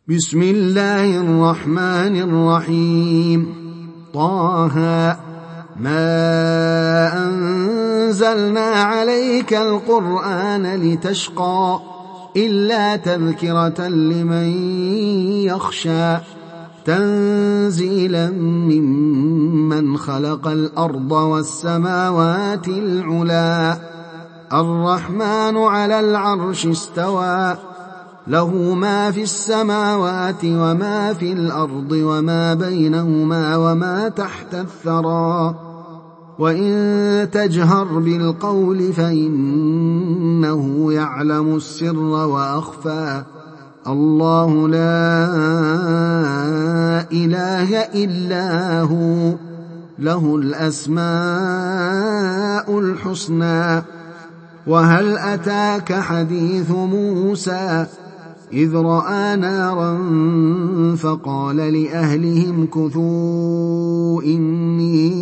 بسم الله الرحمن الرحيم. طه ما أنزلنا عليك القرآن لتشقى إلا تذكرة لمن يخشى تنزيلا ممن خلق الأرض والسماوات العلى الرحمن على العرش استوى له ما في السماوات وما في الأرض وما بينهما وما تحت الثرى وإن تجهر بالقول فإنه يعلم السر وأخفى الله لا إله إلا هو له الأسماء الحسنى. وهل أتاك حديث موسى إذ رأى نارا فقال لأهلهم كثوا إني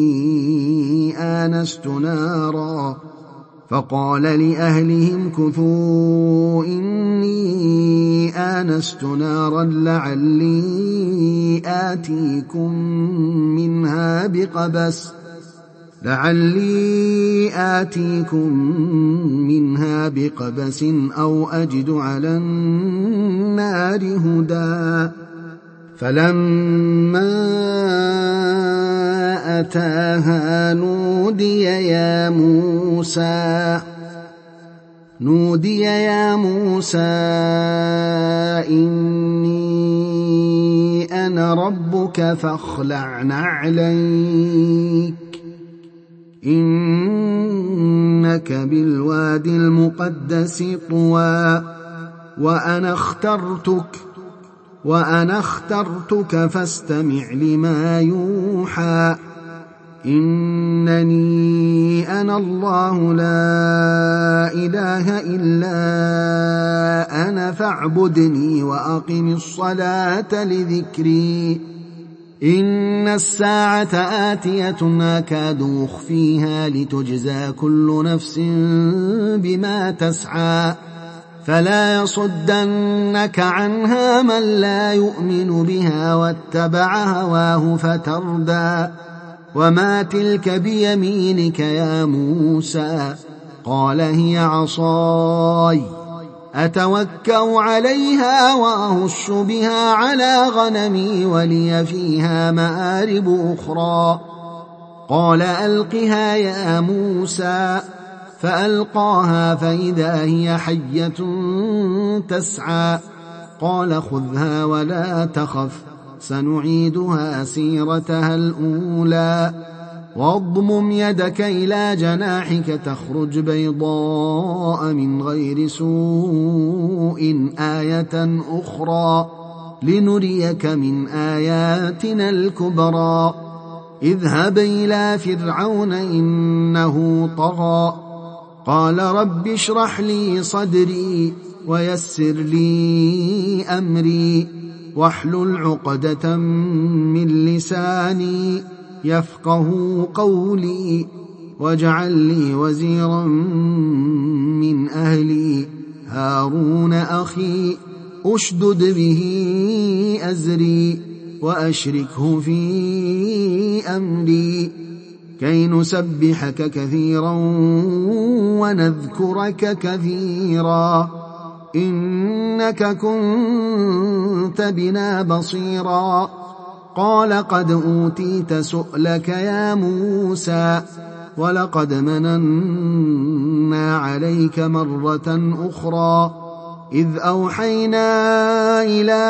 آنست نارا لعلي آتيكم منها بقبس أو أجد على النار هدى. فلما أتاها نودي يا موسى إني أنا ربك فاخلع نعليك إنك بالوادي المقدس طوى وأنا اخترتك فاستمع لما يوحى إنني أنا الله لا إله إلا أنا فاعبدني وأقم الصلاة لذكري إن الساعة آتية أكاد أخفيها لتجزى كل نفس بما تسعى فلا يصدنك عنها من لا يؤمن بها واتبع هواه فتردى. وما تلك بيمينك يا موسى قال هي عصاي أتوكأ عليها وأهش بها على غنمي ولي فيها مآرب أخرى. قال ألقها يا موسى فألقاها فإذا هي حية تسعى قال خذها ولا تخف سنعيدها سيرتها الأولى واضمم يدك إلى جناحك تخرج بيضاء من غير سوء آية أخرى لنريك من آياتنا الكبرى. اذهب إلى فرعون إنه طغى قال رب اشرح لي صدري ويسر لي أمري واحلل عقدة من لساني يفقه قولي واجعل لي وزيرا من أهلي هارون أخي أشدد به أزري وأشركه في أمري كي نسبحك كثيرا ونذكرك كثيرا إنك كنت بنا بصيرا. قال قد أوتيت سؤلك يا موسى ولقد مننا عليك مرة أخرى إذ أوحينا إلى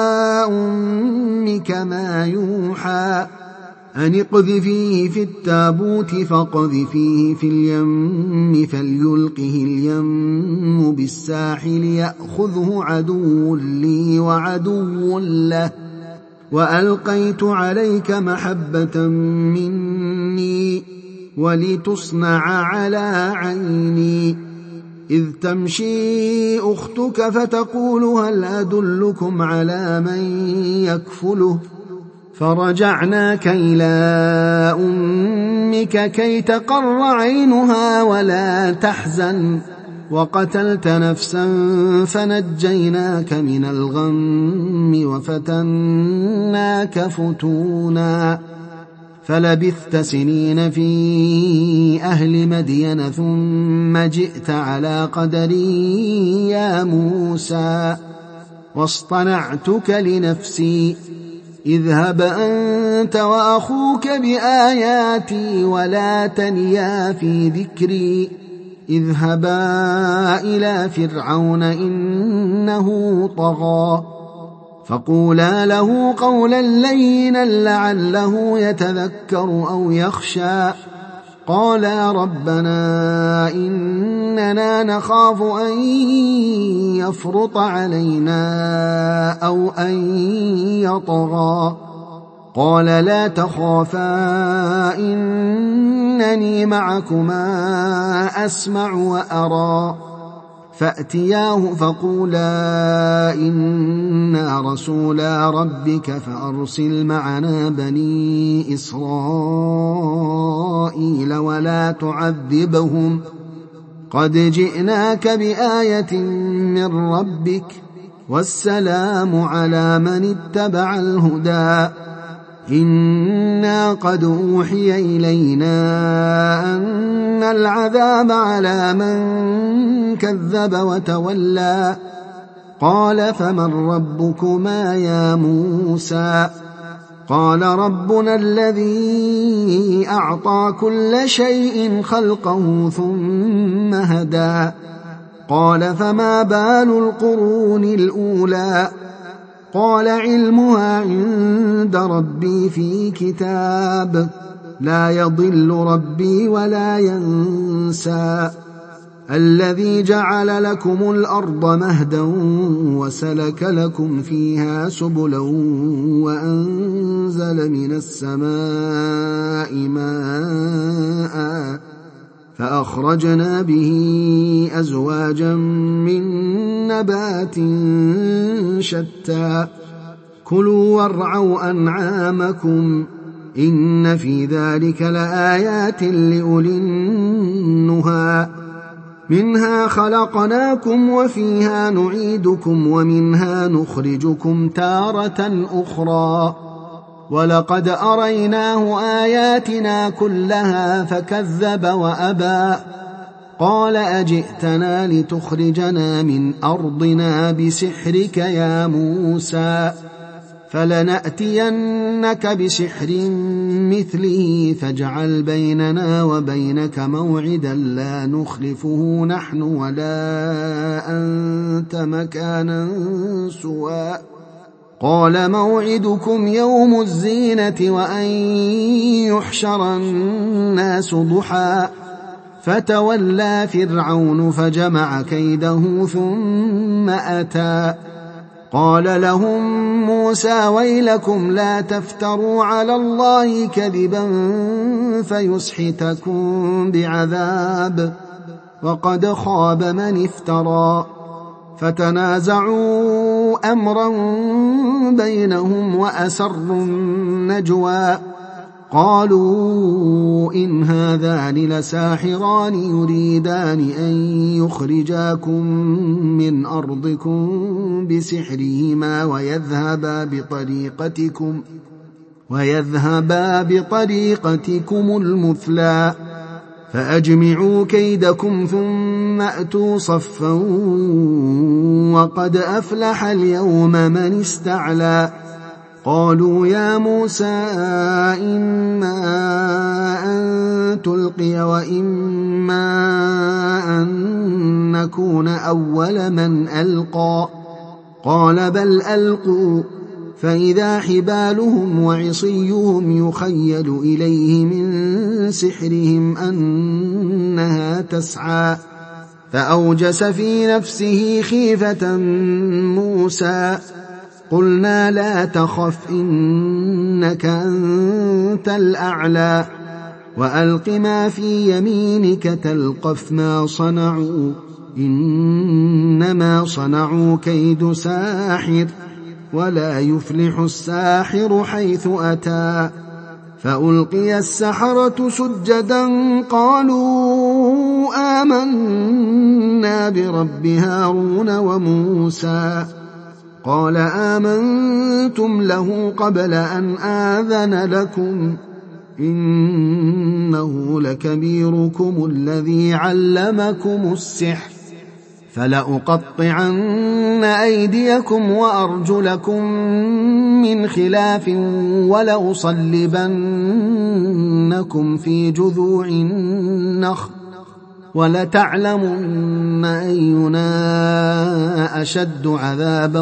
أمك ما يوحى أن اقذفيه في التابوت فاقذفيه في اليم فليلقه اليم بالساحل يأخذه عدو لي وعدو له وألقيت عليك محبة مني ولتصنع على عيني إذ تمشي أختك فتقول هل أدلكم على من يكفله فرجعناك إلى أمك كي تقر عينها ولا تحزن وقتلت نفسا فنجيناك من الغم وفتناك فتونا فلبثت سنين في أهل مدين ثم جئت على قدري يا موسى واصطنعتك لنفسي اذهب أنت وأخوك بآياتي ولا تنيا في ذكري اذهبا إلى فرعون إنه طغى فقولا له قولا لينا لعله يتذكر أو يخشى قالا ربنا إننا نخاف أن يفرط علينا أو أن يطغى قال لا تخافا إنني معكما أسمع وأرى فأتياه فقولا إنا رسولا ربك فأرسل معنا بني إسرائيل ولا تعذبهم قد جئناك بآية من ربك والسلام على من اتبع الهدى إنا قد أوحي إلينا أن العذاب على من كذب وتولى قال فمن ربكما يا موسى قال ربنا الذي أعطى كل شيء خلقه ثم هدى قال فما بال القرون الأولى قال علمها عند ربي في كتاب لا يضل ربي ولا ينسى الذي جعل لكم الأرض مهدا وسلك لكم فيها سبلا وأنزل من السماء ماء فأخرجنا به أزواجا من نبات شتى كلوا وارعوا أنعامكم إن في ذلك لآيات لأولي النهى منها خلقناكم وفيها نعيدكم ومنها نخرجكم تارة أخرى ولقد أريناه آياتنا كلها فكذب وأبى قال أجئتنا لتخرجنا من أرضنا بسحرك يا موسى فلنأتينك بسحر مثله فاجعل بيننا وبينك موعدا لا نخلفه نحن ولا أنت مكانا سوى قال موعدكم يوم الزينة وأن يحشر الناس ضحى فتولى فرعون فجمع كيده ثم أتى قال لهم موسى ويلكم لا تفتروا على الله كذبا فيسحتكم بعذاب وقد خاب من افترى فتنازعوا أمرا بينهم وأسروا النجوى قالوا إن هذان لساحران يريدان أن يخرجاكم من أرضكم بسحرهما ويذهبا بطريقتكم المثلى فأجمعوا كيدكم ثم أتوا صفا وقد أفلح اليوم من استعلى قالوا يا موسى إما أن تلقي وإما أن نكون أول من ألقى قال بل ألقوا فإذا حبالهم وعصيهم يخيل إليه من سحرهم أنها تسعى فأوجس في نفسه خيفة موسى قلنا لا تخف إنك أنت الأعلى وألق ما في يمينك تلقف ما صنعوا إنما صنعوا كيد ساحر ولا يفلح الساحر حيث أتى فألقي السحرة سجدا قالوا آمنا آمنا برب هارون وموسى قال آمنتم له قبل أن آذن لكم إنه لكبيركم الذي علمكم السحر فلأقطعن أيديكم وأرجلكم من خلاف ولأصلبنكم في جذوع النخل ولتعلمن أينا أشد عذابا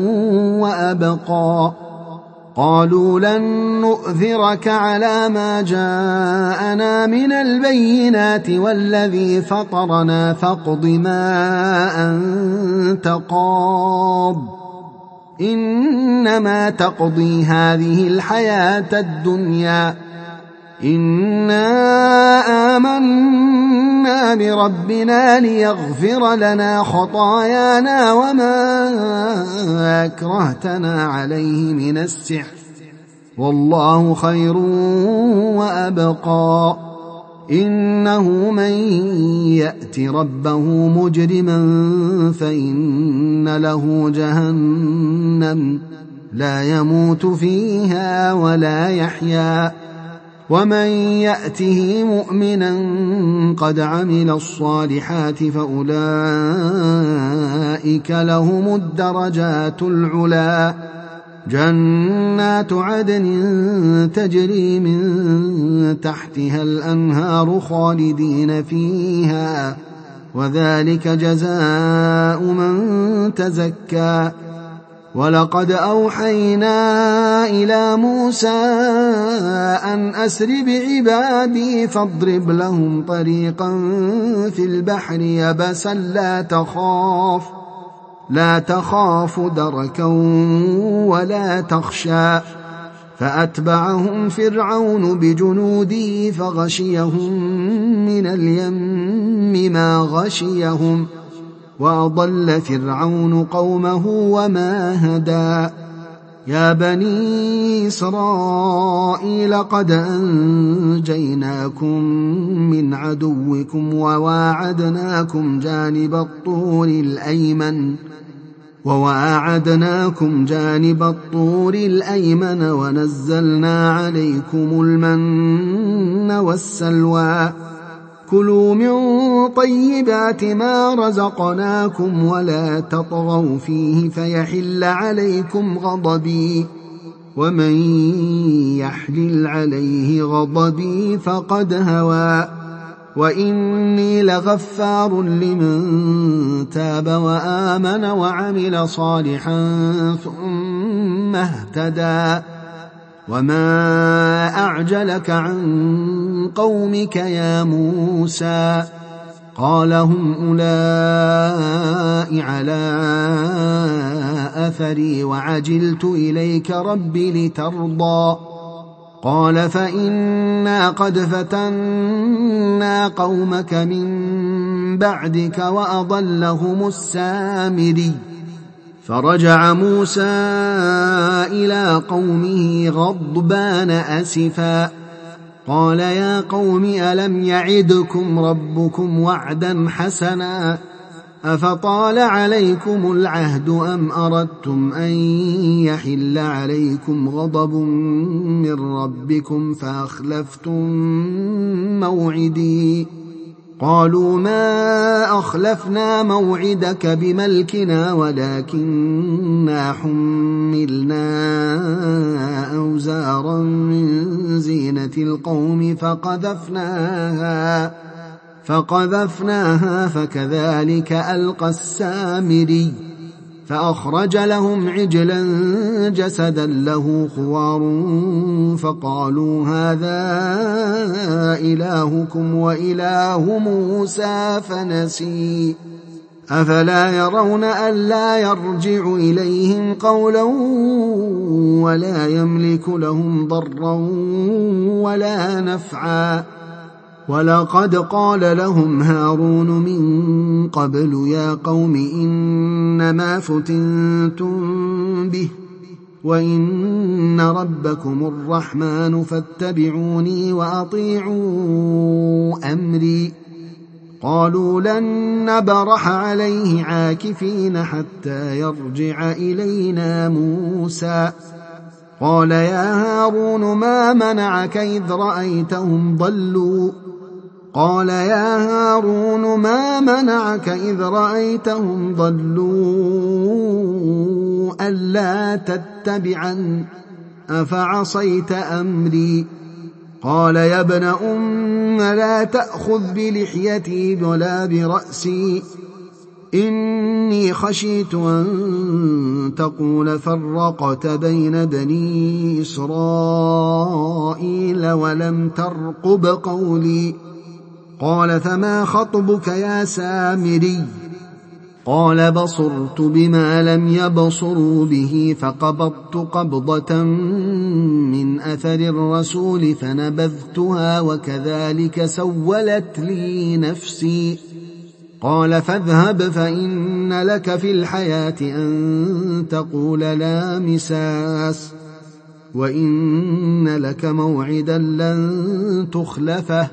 وأبقى قالوا لن نؤثرك على ما جاءنا من البينات والذي فطرنا فاقض ما أنت قاض إنما تقضي هذه الحياة الدنيا إنا آمنا بربنا ليغفر لنا خطايانا وما أكرهتنا عليه من السحر والله خير وأبقى إنه من يأت ربه مجرما فإن له جهنم لا يموت فيها ولا يحيا ومن يأته مؤمنا قد عمل الصالحات فأولئك لهم الدرجات العلى جنات عدن تجري من تحتها الأنهار خالدين فيها وذلك جزاء من تزكى ولقد أوحينا إلى موسى أن أسر بعبادي فاضرب لهم طريقا في البحر يبسا لا تخاف دركا ولا تخشى فأتبعهم فرعون بجنوده فغشيهم من اليم ما غشيهم وأضل فرعون قومه وما هدى يا بني إسرائيل قد أنجيناكم من عدوكم وواعدناكم جانب الطور الأيمن ونزلنا عليكم المن والسلوى كلوا من طيبات ما رزقناكم ولا تطغوا فيه فيحل عليكم غضبي ومن يحلل عليه غضبي فقد هوى وإني لغفار لمن تاب وآمن وعمل صالحا ثم اهتدى وما أعجلك عن قومك يا موسى قال هم أولئك على أثري وعجلت إليك رب لترضى قال فإنا قد فتنا قومك من بعدك وأضلهم السامري فرجع موسى إلى قومه غضبان أسفا قال يا قوم ألم يعدكم ربكم وعدا حسنا أفطال عليكم العهد أم أردتم أن يحل عليكم غضب من ربكم فأخلفتم موعدي قالوا ما أخلفنا موعدك بملكنا ولكننا حملنا أوزارا من زينة القوم فقذفناها فكذلك ألقى السامري فأخرج لهم عجلا جسدا له خوار فقالوا هذا إلهكم وإله موسى فنسي أفلا يرون ألا يرجع إليهم قولا ولا يملك لهم ضرا ولا نفعا ولقد قال لهم هارون من قبل يا قوم إنما فتنتم به وإن ربكم الرحمن فاتبعوني وأطيعوا أمري قالوا لن نبرح عليه عاكفين حتى يرجع إلينا موسى قال يا هارون ما منعك إذ رأيتهم ضلوا قال يا هارون ما منعك إذ رأيتهم ضلوا ألا تتبعن أفعصيت أمري قال يا ابن أم لا تأخذ بلحيتي ولا برأسي إني خشيت أن تقول فرقت بين بني إسرائيل ولم ترقب قولي قال فما خطبك يا سامري قال بصرت بما لم يبصروا به فقبضت قبضة من أثر الرسول فنبذتها وكذلك سولت لي نفسي قال فاذهب فإن لك في الحياة أن تقول لا مساس وإن لك موعدا لن تخلفه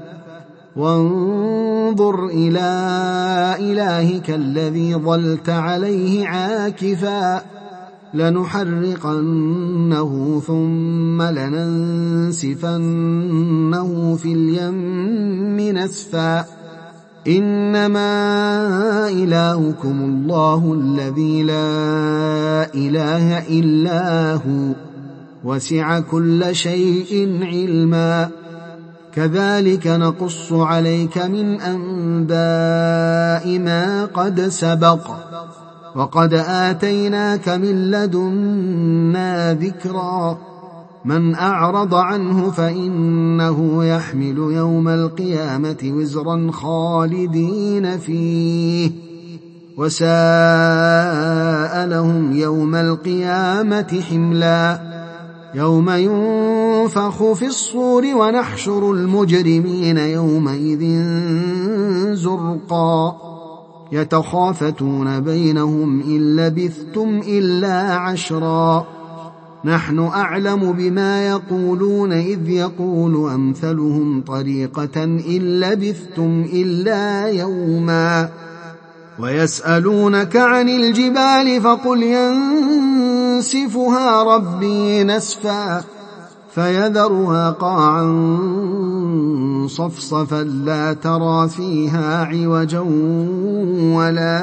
وانظر إلى إلهك الذي ظلت عليه عاكفا لنحرقنه ثم لننسفنه في اليم نسفا إنما إلهكم الله الذي لا إله إلا هو وسع كل شيء علما كذلك نقص عليك من أنباء ما قد سبق وقد آتيناك من لدنا ذكرا من أعرض عنه فإنه يحمل يوم القيامة وزرا خالدين فيه وساء لهم يوم القيامة حملا يوم ينفخ في الصور ونحشر المجرمين يومئذ زرقا يتخافتون بينهم إن لبثتم إلا عشرا نحن أعلم بما يقولون إذ يقول أمثلهم طريقة إن لبثتم إلا يوما ويسألونك عن الجبال فقل ينسفها ربي نسفا فيذرها قاعا صفصفا لا ترى فيها عوجا ولا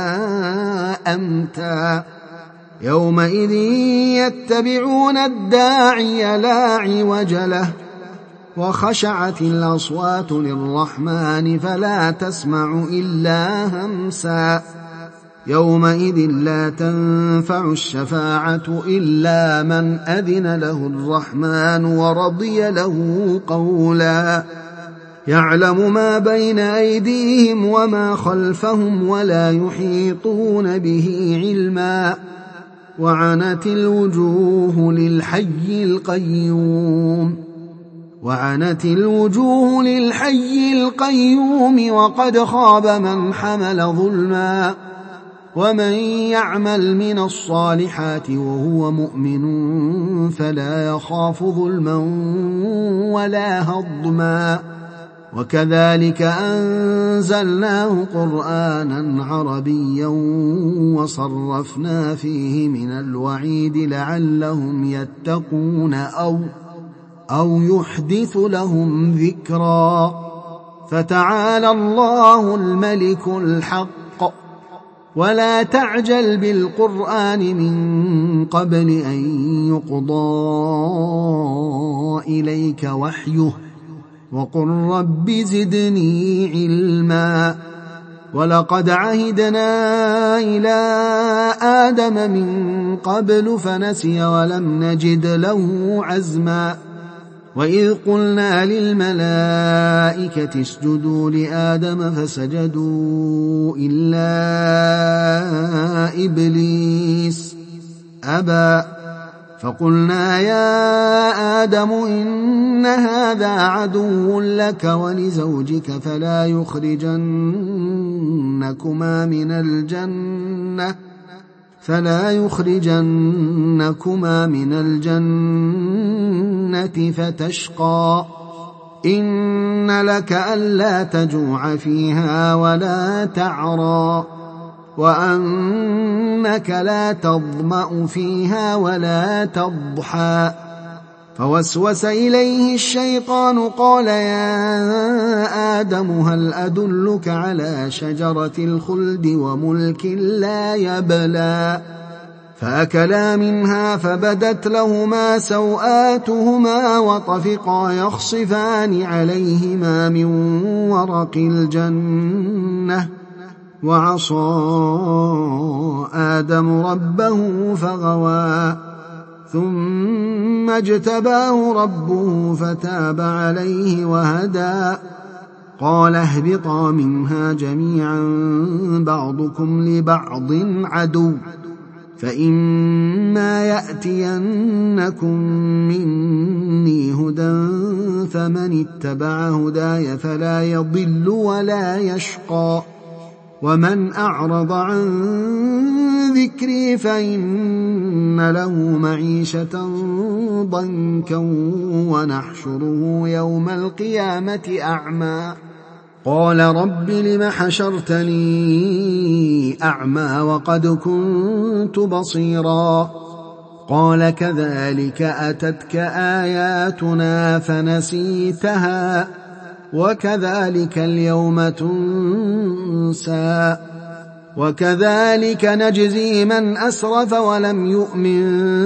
أمتا يومئذ يتبعون الداعي لا عوج له وخشعت الأصوات للرحمن فلا تسمع إلا همسا يومئذ لا تنفع الشفاعة إلا من أذن له الرحمن ورضي له قولا يعلم ما بين أيديهم وما خلفهم ولا يحيطون به علما وعنت الوجوه للحي القيوم وقد خاب من حمل ظلما ومن يعمل من الصالحات وهو مؤمن فلا يخاف ظلما ولا هضما وكذلك أنزلناه قرآنا عربيا وصرفنا فيه من الوعيد لعلهم يتقون أو يحدث لهم ذكرا فتعالى الله الملك الحق ولا تعجل بالقرآن من قبل أن يقضى إليك وحيه وقل رب زدني علما ولقد عهدنا إلى آدم من قبل فنسي ولم نجد له عزما وإذ قلنا للملائكة اسجدوا لآدم فسجدوا إلا إبليس أبى فقلنا يا آدم إن هذا عدو لك ولزوجك فلا يخرجنكما من الجنة فتشقى إن لك ألا تجوع فيها ولا تعرى وأنك لا تظمأ فيها ولا تضحى. فوسوس إليه الشيطان قال يا آدم هل أدلك على شجرة الخلد وملك لا يبلى. فأكلا منها فبدت لهما سوآتهما وطفقا يخصفان عليهما من ورق الجنة وعصى آدم ربه فغوى ثم اجتباه ربه فتاب عليه وهدى. قال اهبطا منها جميعا بعضكم لبعض عدو فإما يأتينكم مني هدى فمن اتبع هداي فلا يضل ولا يشقى ومن أعرض عن ذكري فإن له معيشة ضنكا ونحشره يوم القيامة أعمى. قال رب لم حشرتني أعمى وقد كنت بصيرا. قال كذلك أتتك آياتنا فنسيتها وكذلك اليوم تنسى وكذلك نجزي من أسرف ولم يؤمن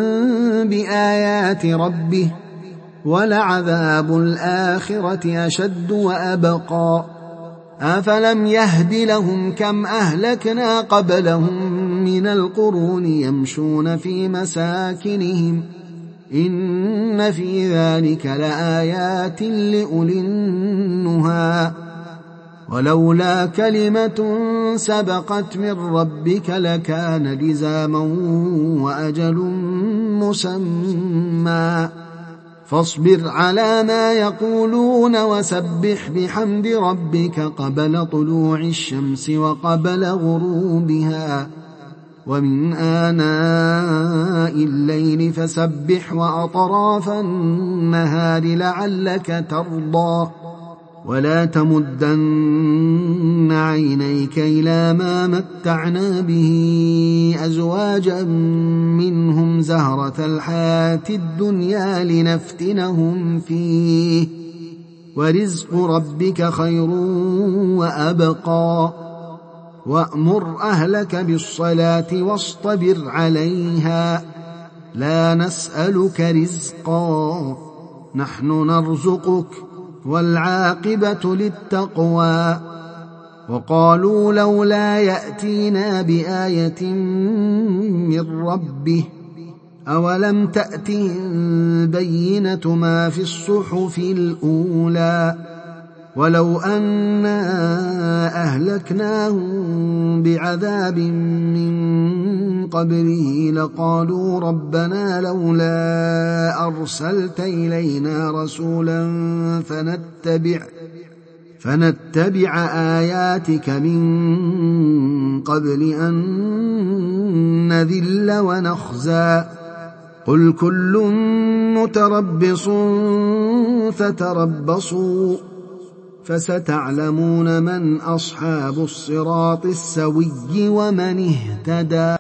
بآيات ربه ولعذاب الآخرة أشد وأبقى. أفلم يهد لهم كم أهلكنا قبلهم من القرون يمشون في مساكنهم إن في ذلك لآيات لأولي النهى. ولولا كلمة سبقت من ربك لكان لزاما وأجل مسمى. فاصبر على ما يقولون وسبح بحمد ربك قبل طلوع الشمس وقبل غروبها ومن آناء الليل فسبح وأطراف النهار لعلك ترضى. ولا تمدن عينيك إلى ما متعنا به أزواجا منهم زهرة الحياة الدنيا لنفتنهم فيه ورزق ربك خير وأبقى. وأمر أهلك بالصلاة واصطبر عليها لا نسألك رزقا نحن نرزقك والعاقبة للتقوى. وقالوا لولا يأتينا بآية من ربه أولم تأتهم بينة ما في الصحف الأولى ولو أنا أهلكناهم بعذاب من قبله لقالوا ربنا لولا أرسلت إلينا رسولا فنتبع آياتك من قبل أن نذل ونخزى. قل كل متربص فتربصوا فستعلمون من أصحاب الصراط السوي ومن اهتدى.